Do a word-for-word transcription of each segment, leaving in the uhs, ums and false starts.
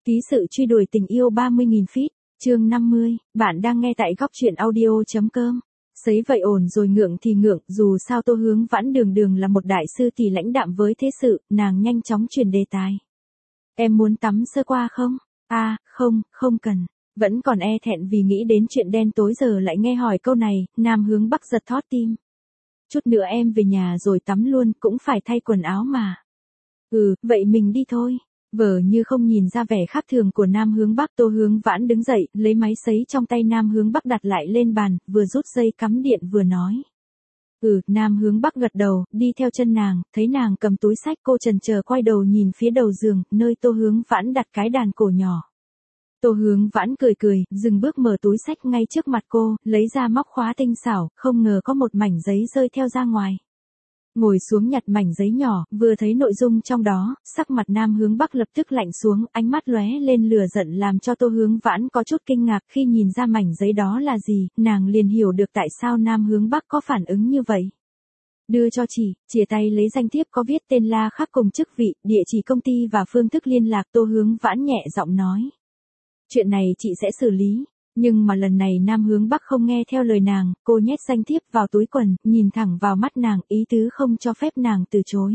Ký sự truy đuổi tình yêu ba mươi nghìn feet, chương năm mươi, bạn đang nghe tại góc truyện audio.com. Sấy vậy ổn rồi ngượng thì ngượng, dù sao Tô Hướng Vãn đường đường là một đại sư thì lãnh đạm với thế sự, nàng nhanh chóng chuyển đề tài. Em muốn tắm sơ qua không? À, không, không cần. Vẫn còn e thẹn vì nghĩ đến chuyện đen tối giờ lại nghe hỏi câu này, Nam Hướng Bắc giật thót tim. Chút nữa em về nhà rồi tắm luôn, cũng phải thay quần áo mà. Ừ, vậy mình đi thôi. Vờ như không nhìn ra vẻ khác thường của Nam Hướng Bắc, Tô Hướng Vãn đứng dậy, lấy máy sấy trong tay Nam Hướng Bắc đặt lại lên bàn, vừa rút dây cắm điện vừa nói. Ừ, Nam Hướng Bắc gật đầu, đi theo chân nàng, thấy nàng cầm túi xách, cô chần chờ quay đầu nhìn phía đầu giường, nơi Tô Hướng Vãn đặt cái đàn cổ nhỏ. Tô Hướng Vãn cười cười, dừng bước mở túi xách ngay trước mặt cô, lấy ra móc khóa tinh xảo, không ngờ có một mảnh giấy rơi theo ra ngoài. Ngồi xuống nhặt mảnh giấy nhỏ, vừa thấy nội dung trong đó, sắc mặt Nam Hướng Bắc lập tức lạnh xuống, ánh mắt lóe lên lửa giận làm cho Tô Hướng Vãn có chút kinh ngạc khi nhìn ra mảnh giấy đó là gì, nàng liền hiểu được tại sao Nam Hướng Bắc có phản ứng như vậy. Đưa cho chị, chìa tay lấy danh thiếp có viết tên La Khắc cùng chức vị, địa chỉ công ty và phương thức liên lạc. Tô Hướng Vãn nhẹ giọng nói. Chuyện này chị sẽ xử lý. Nhưng mà lần này Nam Hướng Bắc không nghe theo lời nàng, cô nhét danh thiếp vào túi quần, nhìn thẳng vào mắt nàng, ý tứ không cho phép nàng từ chối.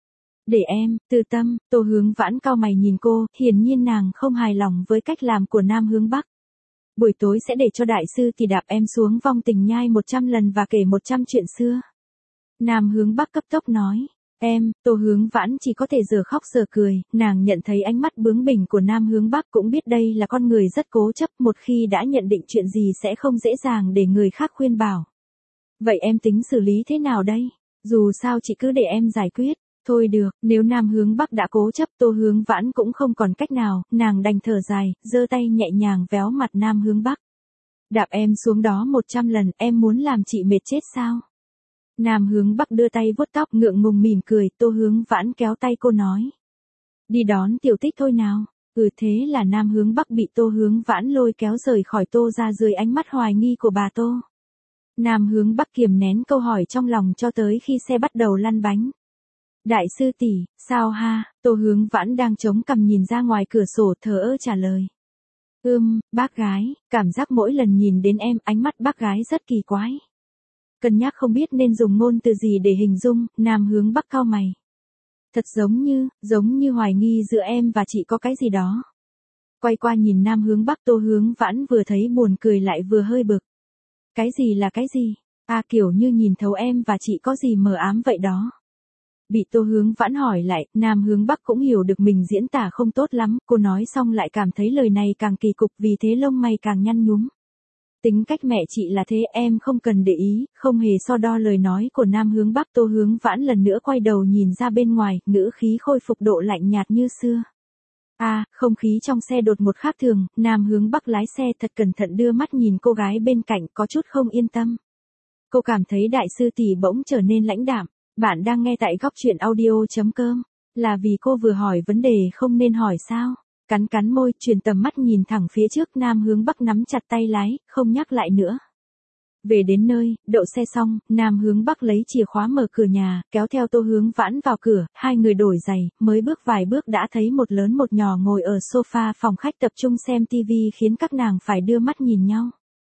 Để em, từ tâm, Tô Hướng Vãn cau mày nhìn cô, hiển nhiên nàng không hài lòng với cách làm của Nam Hướng Bắc. Buổi tối sẽ để cho đại sư thì đạp em xuống vong tình nhai một trăm lần và kể một trăm chuyện xưa. Nam Hướng Bắc cấp tốc nói. Em, Tô Hướng Vãn chỉ có thể giờ khóc giờ cười, nàng nhận thấy ánh mắt bướng bỉnh của Nam Hướng Bắc, cũng biết đây là con người rất cố chấp, một khi đã nhận định chuyện gì sẽ không dễ dàng để người khác khuyên bảo. Vậy em tính xử lý thế nào đây? Dù sao chị cứ để em giải quyết. Thôi được, nếu Nam Hướng Bắc đã cố chấp, Tô Hướng Vãn cũng không còn cách nào, nàng đành thở dài, giơ tay nhẹ nhàng véo mặt Nam Hướng Bắc. Đạp em xuống đó một trăm lần, em muốn làm chị mệt chết sao? Nam Hướng Bắc đưa tay vuốt tóc, ngượng ngùng mỉm cười. Tô Hướng Vãn kéo tay cô nói. Đi đón tiểu tích thôi nào. Ừ, thế là Nam Hướng Bắc bị Tô Hướng Vãn lôi kéo rời khỏi Tô ra dưới ánh mắt hoài nghi của bà Tô. Nam Hướng Bắc kiềm nén câu hỏi trong lòng cho tới khi xe bắt đầu lăn bánh. Đại sư tỷ, sao ha? Tô Hướng Vãn đang chống cằm nhìn ra ngoài cửa sổ, thờ ơ trả lời. Ưm, bác gái, cảm giác mỗi lần nhìn đến em, ánh mắt bác gái rất kỳ quái. Cân nhắc không biết nên dùng ngôn từ gì để hình dung, Nam Hướng Bắc cau mày. Thật giống như, giống như hoài nghi giữa em và chị có cái gì đó. Quay qua nhìn Nam Hướng Bắc, Tô Hướng Vãn vừa thấy buồn cười lại vừa hơi bực. Cái gì là cái gì? À, kiểu như nhìn thấu em và chị có gì mờ ám vậy đó. Bị Tô Hướng Vãn hỏi lại, Nam Hướng Bắc cũng hiểu được mình diễn tả không tốt lắm, cô nói xong lại cảm thấy lời này càng kỳ cục, vì thế lông mày càng nhăn nhúm. Tính cách mẹ chị là thế, em không cần để ý, không hề so đo lời nói của Nam Hướng Bắc. Tô Hướng Vãn lần nữa quay đầu nhìn ra bên ngoài, ngữ khí khôi phục độ lạnh nhạt như xưa. À, không khí trong xe đột ngột khác thường, Nam Hướng Bắc lái xe thật cẩn thận đưa mắt nhìn cô gái bên cạnh, có chút không yên tâm. Cô cảm thấy đại sư tỷ bỗng trở nên lãnh đạm. Bạn đang nghe tại góc truyện audio.com. Là vì cô vừa hỏi vấn đề không nên hỏi sao? Cắn cắn môi, chuyển tầm mắt nhìn thẳng phía trước. Nam Hướng Bắc nắm chặt tay lái, không nhắc lại nữa. Về đến nơi, đậu xe xong, Nam Hướng Bắc lấy chìa khóa mở cửa nhà, kéo theo Tô Hướng Vãn vào cửa, hai người đổi giày, mới bước vài bước đã thấy một lớn một nhỏ ngồi ở sofa phòng khách tập trung xem tivi, khiến các nàng phải đưa mắt nhìn nhau.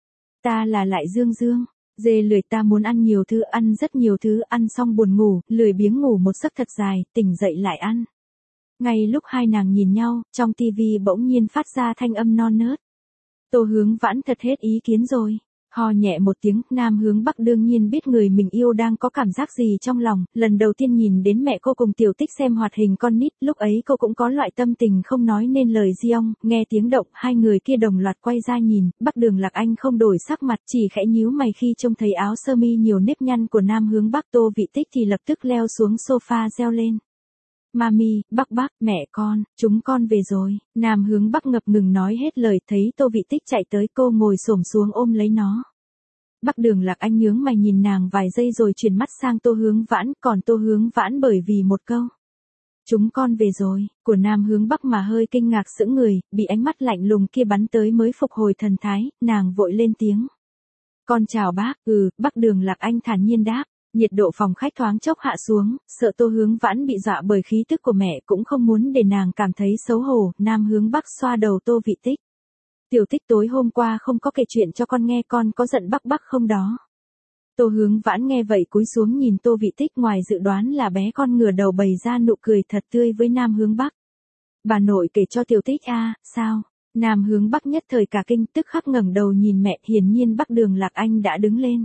Ta là lại Dương Dương. Dê lười, ta muốn ăn nhiều thứ, ăn rất nhiều thứ, ăn xong buồn ngủ, lười biếng ngủ một giấc thật dài, tỉnh dậy lại ăn. Ngay lúc hai nàng nhìn nhau, trong tivi bỗng nhiên phát ra thanh âm non nớt. Tô Hướng Vãn thật hết ý kiến rồi. Ho nhẹ một tiếng, Nam Hướng Bắc đương nhiên biết người mình yêu đang có cảm giác gì trong lòng, lần đầu tiên nhìn đến mẹ cô cùng tiểu tích xem hoạt hình con nít, lúc ấy cô cũng có loại tâm tình không nói nên lời riêng. Nghe tiếng động, hai người kia đồng loạt quay ra nhìn, Bắc Đường Lạc Anh không đổi sắc mặt, chỉ khẽ nhíu mày khi trông thấy áo sơ mi nhiều nếp nhăn của Nam Hướng Bắc. Tô Vị Tích thì lập tức leo xuống sofa reo lên. Mami, Bắc Bắc, mẹ con, chúng con về rồi. Nam Hướng Bắc ngập ngừng nói hết lời, thấy Tô Vị Tích chạy tới, cô ngồi xổm xuống ôm lấy nó. Bắc Đường Lạc Anh nhướng mày nhìn nàng vài giây rồi chuyển mắt sang Tô Hướng Vãn, còn Tô Hướng Vãn bởi vì một câu. Chúng con về rồi, của Nam Hướng Bắc mà hơi kinh ngạc sững người, bị ánh mắt lạnh lùng kia bắn tới mới phục hồi thần thái, nàng vội lên tiếng. Con chào bác. Ừ, Bắc Đường Lạc Anh thản nhiên đáp. Nhiệt độ phòng khách thoáng chốc hạ xuống, sợ Tô Hướng Vãn bị dọa bởi khí tức của mẹ cũng không muốn để nàng cảm thấy xấu hổ, Nam Hướng Bắc xoa đầu Tô Vị Tích. Tiểu Tích tối hôm qua không có kể chuyện cho con nghe, con có giận Bắc Bắc không đó? Tô Hướng Vãn nghe vậy cúi xuống nhìn Tô Vị Tích, ngoài dự đoán là bé con ngửa đầu bày ra nụ cười thật tươi với Nam Hướng Bắc. Bà nội kể cho Tiểu Tích à, sao? Nam Hướng Bắc nhất thời cả kinh, tức khắc ngẩng đầu nhìn mẹ, hiển nhiên Bắc Đường Lạc Anh đã đứng lên.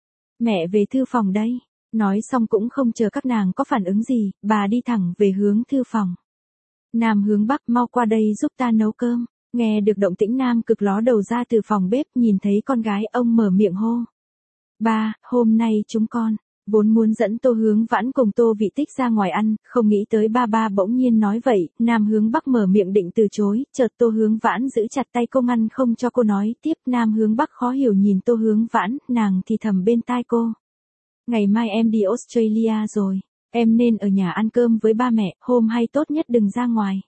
Mẹ về thư phòng đây. Nói xong cũng không chờ các nàng có phản ứng gì, bà đi thẳng về hướng thư phòng. Nam Hướng Bắc, mau qua đây giúp ta nấu cơm. Nghe được động tĩnh, Nam Cực ló đầu ra từ phòng bếp, nhìn thấy con gái ông mở miệng hô. Ba, hôm nay chúng con vốn muốn dẫn Tô Hướng Vãn cùng Tô Vị Tích ra ngoài ăn, không nghĩ tới ba ba bỗng nhiên nói vậy. Nam Hướng Bắc mở miệng định từ chối, chợt Tô Hướng Vãn giữ chặt tay cô ngăn không cho cô nói tiếp. Nam Hướng Bắc khó hiểu nhìn Tô Hướng Vãn, nàng thì thầm bên tai cô. Ngày mai em đi Australia rồi, em nên ở nhà ăn cơm với ba mẹ, hôm hay tốt nhất đừng ra ngoài.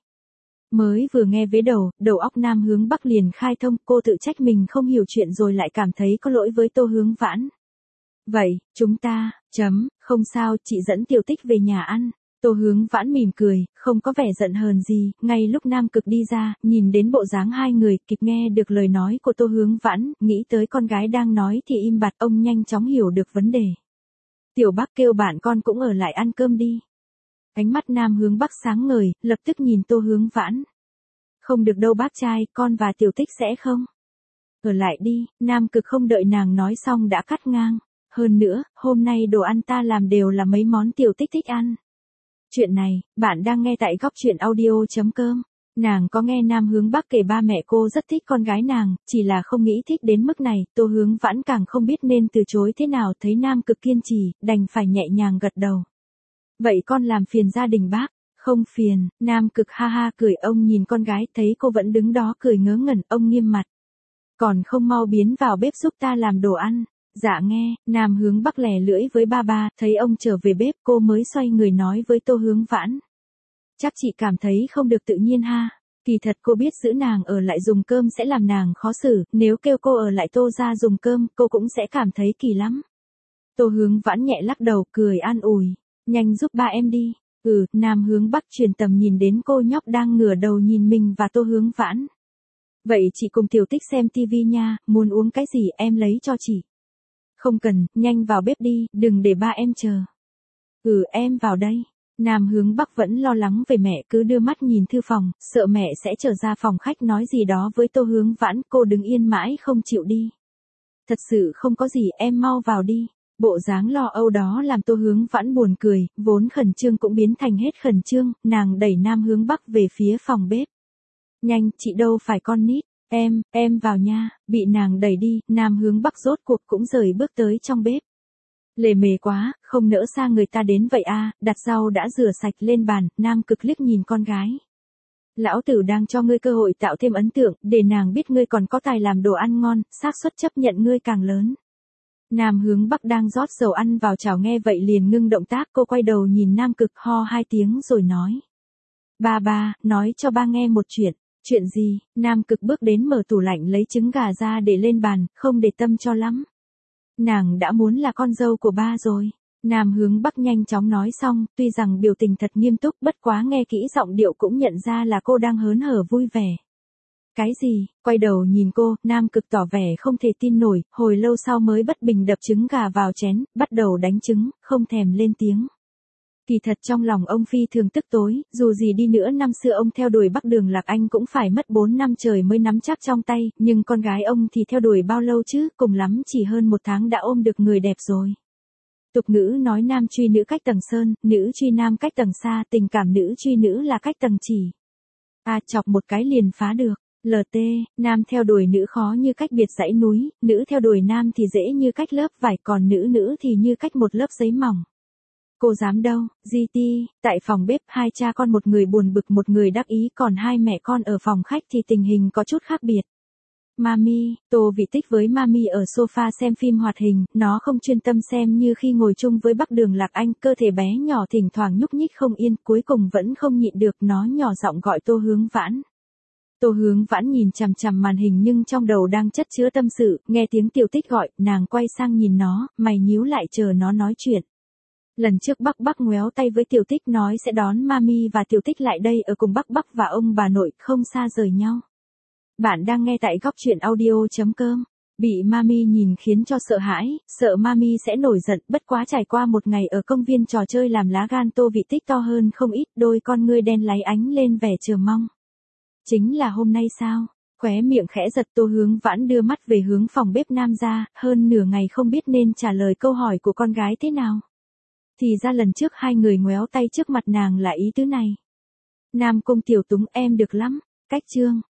Mới vừa nghe vế đầu, đầu óc Nam Hướng Bắc liền khai thông, cô tự trách mình không hiểu chuyện rồi lại cảm thấy có lỗi với Tô Hướng Vãn. Vậy, chúng ta, chấm, không sao, chị dẫn Tiểu Tích về nhà ăn. Tô Hướng Vãn mỉm cười, không có vẻ giận hờn gì, ngay lúc Nam Cực đi ra, nhìn đến bộ dáng hai người, kịp nghe được lời nói của Tô Hướng Vãn, nghĩ tới con gái đang nói thì im bặt, ông nhanh chóng hiểu được vấn đề. Tiểu Bắc kêu bạn con cũng ở lại ăn cơm đi. Ánh mắt Nam Hướng Bắc sáng ngời, lập tức nhìn Tô Hướng Vãn. Không được đâu bác trai, con và Tiểu Tích sẽ không. Ở lại đi, Nam Cực không đợi nàng nói xong đã cắt ngang. Hơn nữa, hôm nay đồ ăn ta làm đều là mấy món Tiểu Tích thích ăn. Chuyện này, bạn đang nghe tại góc truyện audio chấm com. Nàng có nghe Nam Hướng Bắc kể ba mẹ cô rất thích con gái nàng, chỉ là không nghĩ thích đến mức này, Tô Hướng Vãn càng không biết nên từ chối thế nào, thấy Nam Cực kiên trì, đành phải nhẹ nhàng gật đầu. Vậy con làm phiền gia đình bác? Không phiền, Nam Cực ha ha cười, ông nhìn con gái, thấy cô vẫn đứng đó cười ngớ ngẩn, ông nghiêm mặt. Còn không mau biến vào bếp giúp ta làm đồ ăn. Dạ nghe, Nam Hướng Bắc lè lưỡi với ba ba, thấy ông trở về bếp cô mới xoay người nói với Tô Hướng Vãn. Chắc chị cảm thấy không được tự nhiên ha. Kỳ thật cô biết giữ nàng ở lại dùng cơm sẽ làm nàng khó xử, nếu kêu cô ở lại Tô ra dùng cơm, cô cũng sẽ cảm thấy kỳ lắm. Tô Hướng Vãn nhẹ lắc đầu, cười an ủi. Nhanh giúp ba em đi. Ừ, Nam Hướng Bắc truyền tầm nhìn đến cô nhóc đang ngửa đầu nhìn mình và Tô Hướng Vãn. Vậy chị cùng Tiểu Tích xem tivi nha, muốn uống cái gì em lấy cho chị. Không cần, nhanh vào bếp đi, đừng để ba em chờ. Ừ, em vào đây. Nam Hướng Bắc vẫn lo lắng về mẹ, cứ đưa mắt nhìn thư phòng, sợ mẹ sẽ trở ra phòng khách nói gì đó với Tô Hướng Vãn, cô đứng yên mãi không chịu đi. Thật sự không có gì, em mau vào đi. Bộ dáng lo âu đó làm Tô Hướng Vãn buồn cười, vốn khẩn trương cũng biến thành hết khẩn trương, nàng đẩy Nam Hướng Bắc về phía phòng bếp. Nhanh, chị đâu phải con nít, em, em vào nha, bị nàng đẩy đi, Nam Hướng Bắc rốt cuộc cũng rời bước tới trong bếp. Lề mề quá, không nỡ xa người ta đến vậy à, đặt rau đã rửa sạch lên bàn, Nam Cực liếc nhìn con gái. Lão tử đang cho ngươi cơ hội tạo thêm ấn tượng, để nàng biết ngươi còn có tài làm đồ ăn ngon, xác suất chấp nhận ngươi càng lớn. Nam Hướng Bắc đang rót dầu ăn vào chảo nghe vậy liền ngưng động tác, cô quay đầu nhìn Nam Cực ho hai tiếng rồi nói. Ba ba, nói cho ba nghe một chuyện. Chuyện gì? Nam Cực bước đến mở tủ lạnh lấy trứng gà ra để lên bàn, không để tâm cho lắm. Nàng đã muốn là con dâu của ba rồi. Nam Hướng Bắc nhanh chóng nói xong, tuy rằng biểu tình thật nghiêm túc, bất quá nghe kỹ giọng điệu cũng nhận ra là cô đang hớn hở vui vẻ. Cái gì? Quay đầu nhìn cô, Nam Cực tỏ vẻ không thể tin nổi, hồi lâu sau mới bất bình đập trứng gà vào chén, bắt đầu đánh trứng, không thèm lên tiếng. Kỳ thật trong lòng ông phi thường tức tối, dù gì đi nữa năm xưa ông theo đuổi Bắc Đường Lạc Anh cũng phải mất bốn năm trời mới nắm chắc trong tay, nhưng con gái ông thì theo đuổi bao lâu chứ, cùng lắm chỉ hơn một tháng đã ôm được người đẹp rồi. Tục ngữ nói nam truy nữ cách tầng sơn, nữ truy nam cách tầng xa, tình cảm nữ truy nữ là cách tầng chỉ. À chọc một cái liền phá được. lờ tê, nam theo đuổi nữ khó như cách biệt dãy núi, nữ theo đuổi nam thì dễ như cách lớp vải, còn nữ nữ thì như cách một lớp giấy mỏng. Cô dám đâu, giê tê, tại phòng bếp hai cha con một người buồn bực một người đắc ý, còn hai mẹ con ở phòng khách thì tình hình có chút khác biệt. Mami, Tô Vị Tích với Mami ở sofa xem phim hoạt hình, nó không chuyên tâm xem như khi ngồi chung với Bắc Đường Lạc Anh, cơ thể bé nhỏ thỉnh thoảng nhúc nhích không yên, cuối cùng vẫn không nhịn được, nó nhỏ giọng gọi Tô Hướng Vãn. Tô Hướng Vãn nhìn chằm chằm màn hình nhưng trong đầu đang chất chứa tâm sự, nghe tiếng Tiểu Tích gọi, nàng quay sang nhìn nó, mày nhíu lại chờ nó nói chuyện. Lần trước Bắc Bắc ngoéo tay với Tiểu Tích nói sẽ đón Mami và Tiểu Tích lại đây ở cùng Bắc Bắc và ông bà nội, không xa rời nhau. Bạn đang nghe tại góc truyện audio.com. Bị Mami nhìn khiến cho sợ hãi, sợ Mami sẽ nổi giận, bất quá trải qua một ngày ở công viên trò chơi làm lá gan Tô Vị Tích to hơn không ít, đôi con ngươi đen láy ánh lên vẻ chờ mong. Chính là hôm nay sao? Khóe miệng khẽ giật, Tô Hướng Vãn đưa mắt về hướng phòng bếp nam ra, hơn nửa ngày không biết nên trả lời câu hỏi của con gái thế nào. Thì ra lần trước hai người ngoéo tay trước mặt nàng là ý tứ này. Nam Cung Tiểu Túng, em được lắm. Cách chương,